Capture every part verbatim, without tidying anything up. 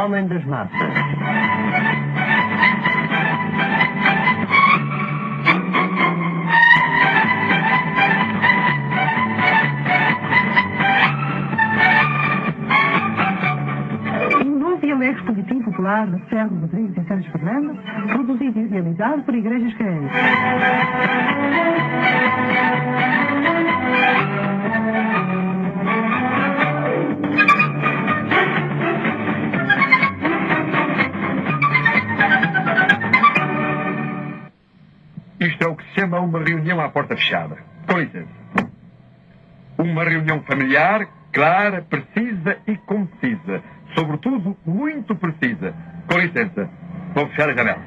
Homem das Massas. Um novo e alegre folhetim popular de Ferro Rodrigues e Santos Fernando, produzido e realizado por igrejas crentes. Isto é o que se chama uma reunião à porta fechada. Com licença. Uma reunião familiar, clara, precisa e concisa. Sobretudo, muito precisa. Com licença. Vou fechar a janela.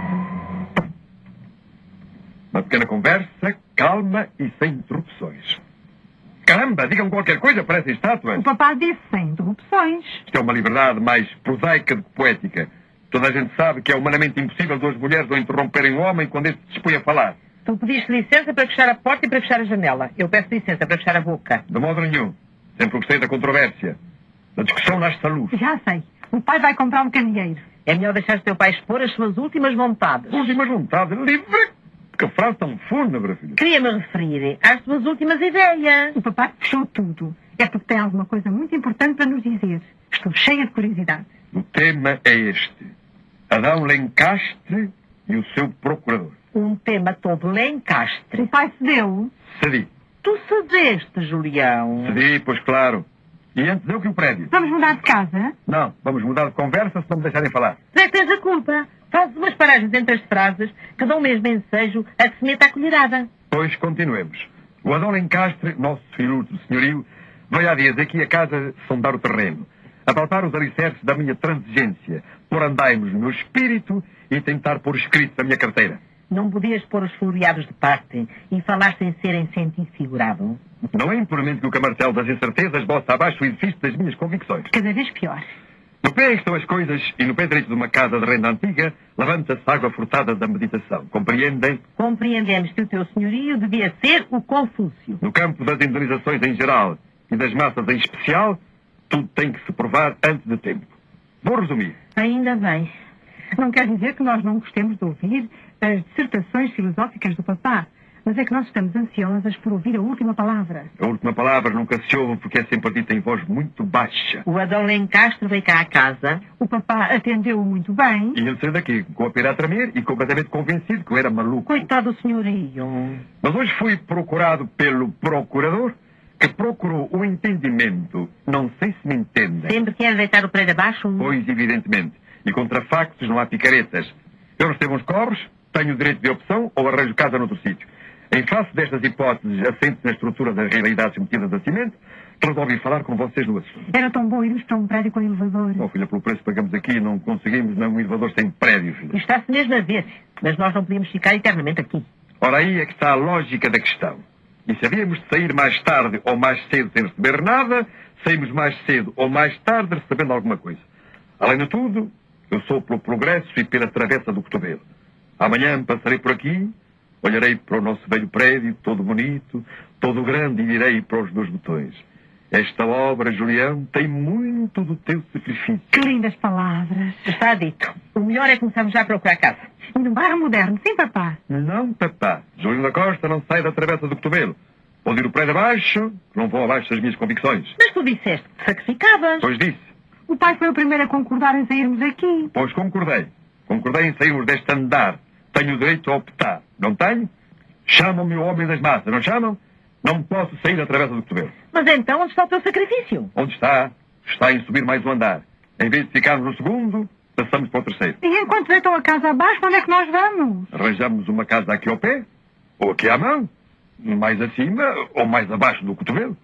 Uma pequena conversa, calma e sem interrupções. Caramba, digam qualquer coisa, parecem estátuas. O papá disse sem interrupções. Isto é uma liberdade mais prosaica do que poética. Toda a gente sabe que é humanamente impossível duas mulheres não interromperem o homem quando este se dispõe a falar. Tu pediste licença para fechar a porta e para fechar a janela. Eu peço licença para fechar a boca. De modo nenhum. Sempre gostei da controvérsia. Da discussão nasce a luz. Já sei. O pai vai comprar um candeeiro. É melhor deixar o teu pai expor as suas últimas vontades. Últimas vontades. Livre. Que frase tão fúnebre, filho. Queria-me referir às tuas últimas ideias. O papá fechou tudo. É porque tem alguma coisa muito importante para nos dizer. Estou cheia de curiosidade. O tema é este. Adão Lencastre e o seu procurador. Um tema todo Lencastre. O pai cedeu. Cedi. Tu cedeste, Julião. Cedi, pois claro. E antes eu que o prédio. Vamos mudar de casa? Não, vamos mudar de conversa se não me deixarem falar. Tu é que tens a culpa. Fazes umas paragens entre as frases que dão mesmo ensejo a que se meta a colherada. Pois continuemos. O Adão Lencastre, nosso ilustre senhorio, veio há dias aqui a casa sondar o terreno, apalpar os alicerces da minha transigência, pôr andaimos no espírito e tentar pôr escrito na minha carteira. Não podias pôr os floreados de parte e falar sem ser em sentido figurado? Não é impuramente que o camartel das incertezas boça abaixo o edifício das minhas convicções. Cada vez pior. No pé estão as coisas e no pé direito de uma casa de renda antiga levanta-se água furtada da meditação. Compreendem? Compreendemos que o teu senhorio devia ser o Confúcio. No campo das indenizações em geral e das massas em especial, tudo tem que se provar antes de tempo. Vou resumir. Ainda bem. Não quer dizer que nós não gostemos de ouvir as dissertações filosóficas do papá, mas é que nós estamos ansiosas por ouvir a última palavra. A última palavra nunca se ouve porque é sempre dita em voz muito baixa. O Adão Lencastre veio cá à casa. O papá atendeu-o muito bem. E ele saiu daqui com a pera a tremer e completamente convencido que eu era maluco. Coitado do senhorio. Mas hoje fui procurado pelo procurador, que procurou o entendimento. Não sei se me entendem. Sempre quer deitar o prédio abaixo? Pois, evidentemente. E contra factos não há picaretas. Eu recebo uns cobros, tenho o direito de opção ou arranjo casa noutro sítio. Em face destas hipóteses assentes na estrutura das realidades metidas a cimento, resolvi falar com vocês no assunto. Era tão bom irmos para um prédio com elevador. Oh, filha, pelo preço que pagamos aqui, não conseguimos não um elevador sem prédio, filha. Está-se mesmo a ver, mas nós não podíamos ficar eternamente aqui. Ora, aí é que está a lógica da questão. E se havíamos de sair mais tarde ou mais cedo sem receber nada, saímos mais cedo ou mais tarde recebendo alguma coisa. Além de tudo, eu sou pelo progresso e pela travessa do cotovelo. Amanhã passarei por aqui, olharei para o nosso velho prédio, todo bonito, todo grande, e irei para os dois botões. Esta obra, Julião, tem muito do teu sacrifício. Que lindas palavras. Está dito. O melhor é começarmos já a procurar casa. E no bairro moderno, sim, papá? Não, papá. Julião da Costa não sai da travessa do cotovelo. Pode ir o prédio abaixo, que não vou abaixo das minhas convicções. Mas tu disseste que te sacrificavas. Pois disse. O pai foi o primeiro a concordar em sairmos aqui. Pois concordei. Concordei em sairmos deste andar. Tenho o direito a optar. Não tenho? Chamam-me o homem das massas, não chamam? Não posso sair da travessa do cotovelo. Mas então onde está o teu sacrifício? Onde está? Está em subir mais um andar. Em vez de ficarmos no segundo, passamos para o terceiro. E enquanto deitam a casa abaixo, onde é que nós vamos? Arranjamos uma casa aqui ao pé, ou aqui à mão, mais acima ou mais abaixo do cotovelo.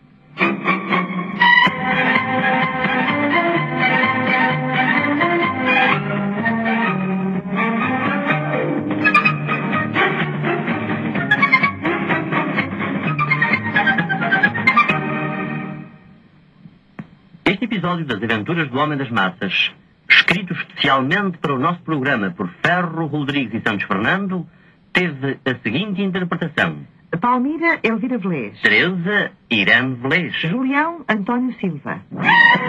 Este episódio das Aventuras do Homem das Massas, escrito especialmente para o nosso programa por Ferro Rodrigues e Santos Fernando, teve a seguinte interpretação. Palmira Elvira Velez. Teresa Irã Velez. Julião António Silva.